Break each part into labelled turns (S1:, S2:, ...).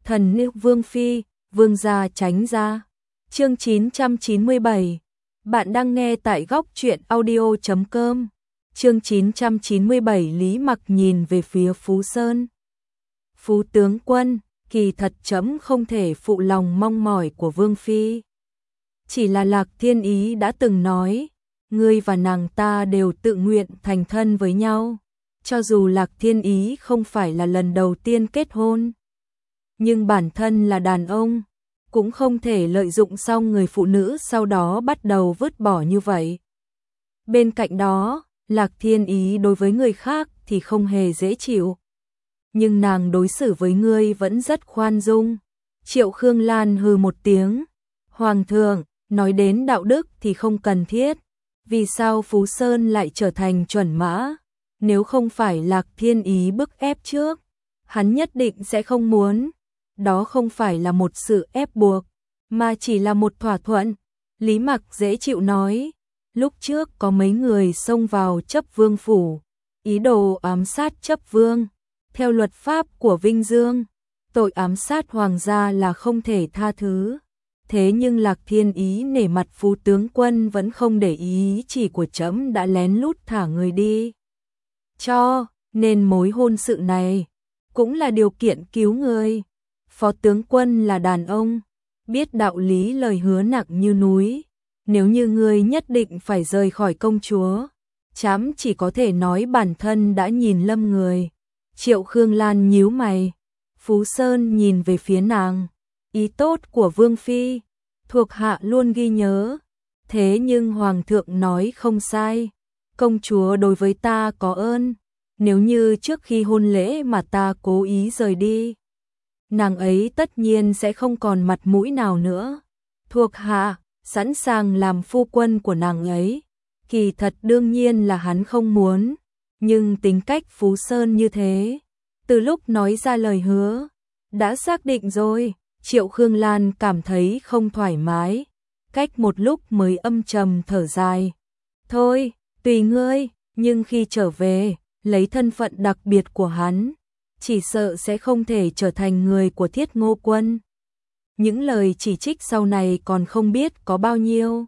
S1: Thần nữ Vương Phi, Vương gia tránh ra. Chương 997. Bạn đang nghe tại góc truyện audio.com. Chương 997. Lý Mặc nhìn về phía Phú Sơn. Phú tướng quân, kỳ thật trẫm không thể phụ lòng mong mỏi của Vương Phi. Chỉ là Lạc Thiên Ý đã từng nói, ngươi và nàng ta đều tự nguyện thành thân với nhau. Cho dù Lạc Thiên Ý không phải là lần đầu tiên kết hôn, nhưng bản thân là đàn ông, cũng không thể lợi dụng xong người phụ nữ sau đó bắt đầu vứt bỏ như vậy. Bên cạnh đó, Lạc Thiên Ý đối với người khác thì không hề dễ chịu. Nhưng nàng đối xử với ngươi vẫn rất khoan dung. Triệu Khương Lan hừ một tiếng. Hoàng thượng, nói đến đạo đức thì không cần thiết. Vì sao Phú Sơn lại trở thành chuẩn mã? Nếu không phải Lạc Thiên Ý bức ép trước, hắn nhất định sẽ không muốn. Đó không phải là một sự ép buộc, mà chỉ là một thỏa thuận. Lý Mặc dễ chịu nói, lúc trước có mấy người xông vào chấp vương phủ, ý đồ ám sát chấp vương. Theo luật pháp của Vinh Dương, tội ám sát hoàng gia là không thể tha thứ. Thế nhưng Lạc Thiên Ý nể mặt Phú tướng quân vẫn không để ý chỉ của trẫm đã lén lút thả người đi. Cho nên mối hôn sự này cũng là điều kiện cứu người. Phó tướng quân là đàn ông, biết đạo lý lời hứa nặng như núi. Nếu như ngươi nhất định phải rời khỏi công chúa, trẫm chỉ có thể nói bản thân đã nhìn lâm người. Triệu Khương Lan nhíu mày. Phú Sơn nhìn về phía nàng. Ý tốt của Vương Phi, thuộc hạ luôn ghi nhớ. Thế nhưng Hoàng thượng nói không sai. Công chúa đối với ta có ơn. Nếu như trước khi hôn lễ mà ta cố ý rời đi, nàng ấy tất nhiên sẽ không còn mặt mũi nào nữa. Thuộc hạ sẵn sàng làm phu quân của nàng ấy. Kỳ thật đương nhiên là hắn không muốn, nhưng tính cách Phú Sơn như thế, từ lúc nói ra lời hứa, đã xác định rồi. Triệu Khương Lan cảm thấy không thoải mái, cách một lúc mới âm trầm thở dài. Thôi, tùy ngươi, nhưng khi trở về, lấy thân phận đặc biệt của hắn, chỉ sợ sẽ không thể trở thành người của Thiết Ngô Quân. Những lời chỉ trích sau này còn không biết có bao nhiêu.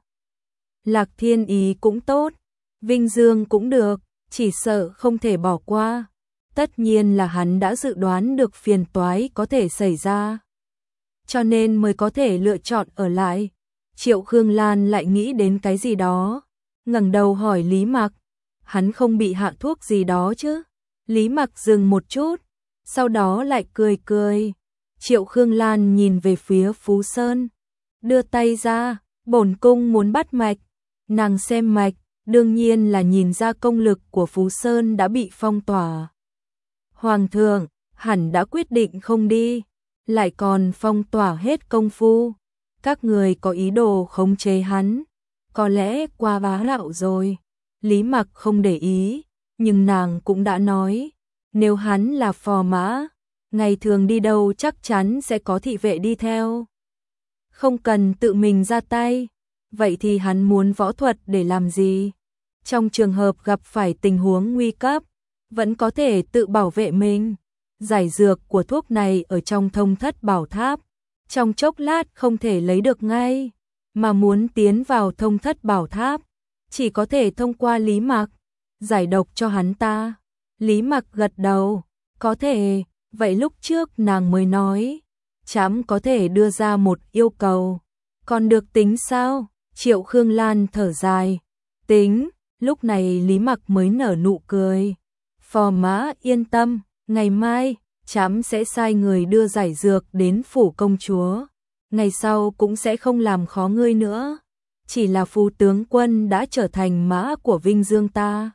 S1: Lạc Thiên Ý cũng tốt, Vinh Dương cũng được, chỉ sợ không thể bỏ qua. Tất nhiên là hắn đã dự đoán được phiền toái có thể xảy ra, cho nên mới có thể lựa chọn ở lại. Triệu Khương Lan lại nghĩ đến cái gì đó, ngẩng đầu hỏi Lý Mặc, hắn không bị hạ thuốc gì đó chứ? Lý Mặc dừng một chút, sau đó lại cười cười. Triệu Khương Lan nhìn về phía Phú Sơn, đưa tay ra, bổn cung muốn bắt mạch. Nàng xem mạch, đương nhiên là nhìn ra công lực của Phú Sơn đã bị phong tỏa. Hoàng thượng hẳn đã quyết định không đi, lại còn phong tỏa hết công phu. Các người có ý đồ khống chế hắn, có lẽ qua bá đạo rồi. Lý Mặc không để ý, nhưng nàng cũng đã nói, nếu hắn là phò mã, ngày thường đi đâu chắc chắn sẽ có thị vệ đi theo. Không cần tự mình ra tay, vậy thì hắn muốn võ thuật để làm gì? Trong trường hợp gặp phải tình huống nguy cấp, vẫn có thể tự bảo vệ mình. Giải dược của thuốc này ở trong Thông Thất Bảo Tháp, trong chốc lát không thể lấy được ngay, mà muốn tiến vào Thông Thất Bảo Tháp, chỉ có thể thông qua Lý Mặc, giải độc cho hắn ta. Lý Mặc gật đầu, có thể, vậy lúc trước nàng mới nói, trẫm có thể đưa ra một yêu cầu, còn được tính sao? Triệu Khương Lan thở dài, tính. Lúc này Lý Mặc mới nở nụ cười. Phò mã yên tâm, ngày mai trẫm sẽ sai người đưa giải dược đến phủ công chúa, ngày sau cũng sẽ không làm khó ngươi nữa. Chỉ là Phú tướng quân đã trở thành mã của Vinh Dương ta,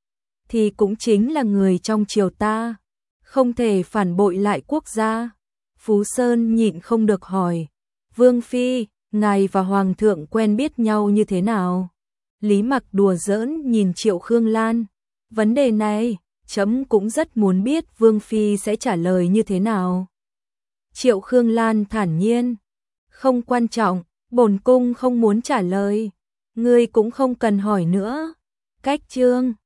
S1: thì cũng chính là người trong triều ta, không thể phản bội lại quốc gia. Phú Sơn nhịn không được hỏi, Vương Phi, ngài và Hoàng thượng quen biết nhau như thế nào? Lý Mặc đùa giỡn nhìn Triệu Khương Lan, vấn đề này, trẫm cũng rất muốn biết Vương Phi sẽ trả lời như thế nào. Triệu Khương Lan thản nhiên, không quan trọng, bổn cung không muốn trả lời, ngươi cũng không cần hỏi nữa. Cách chương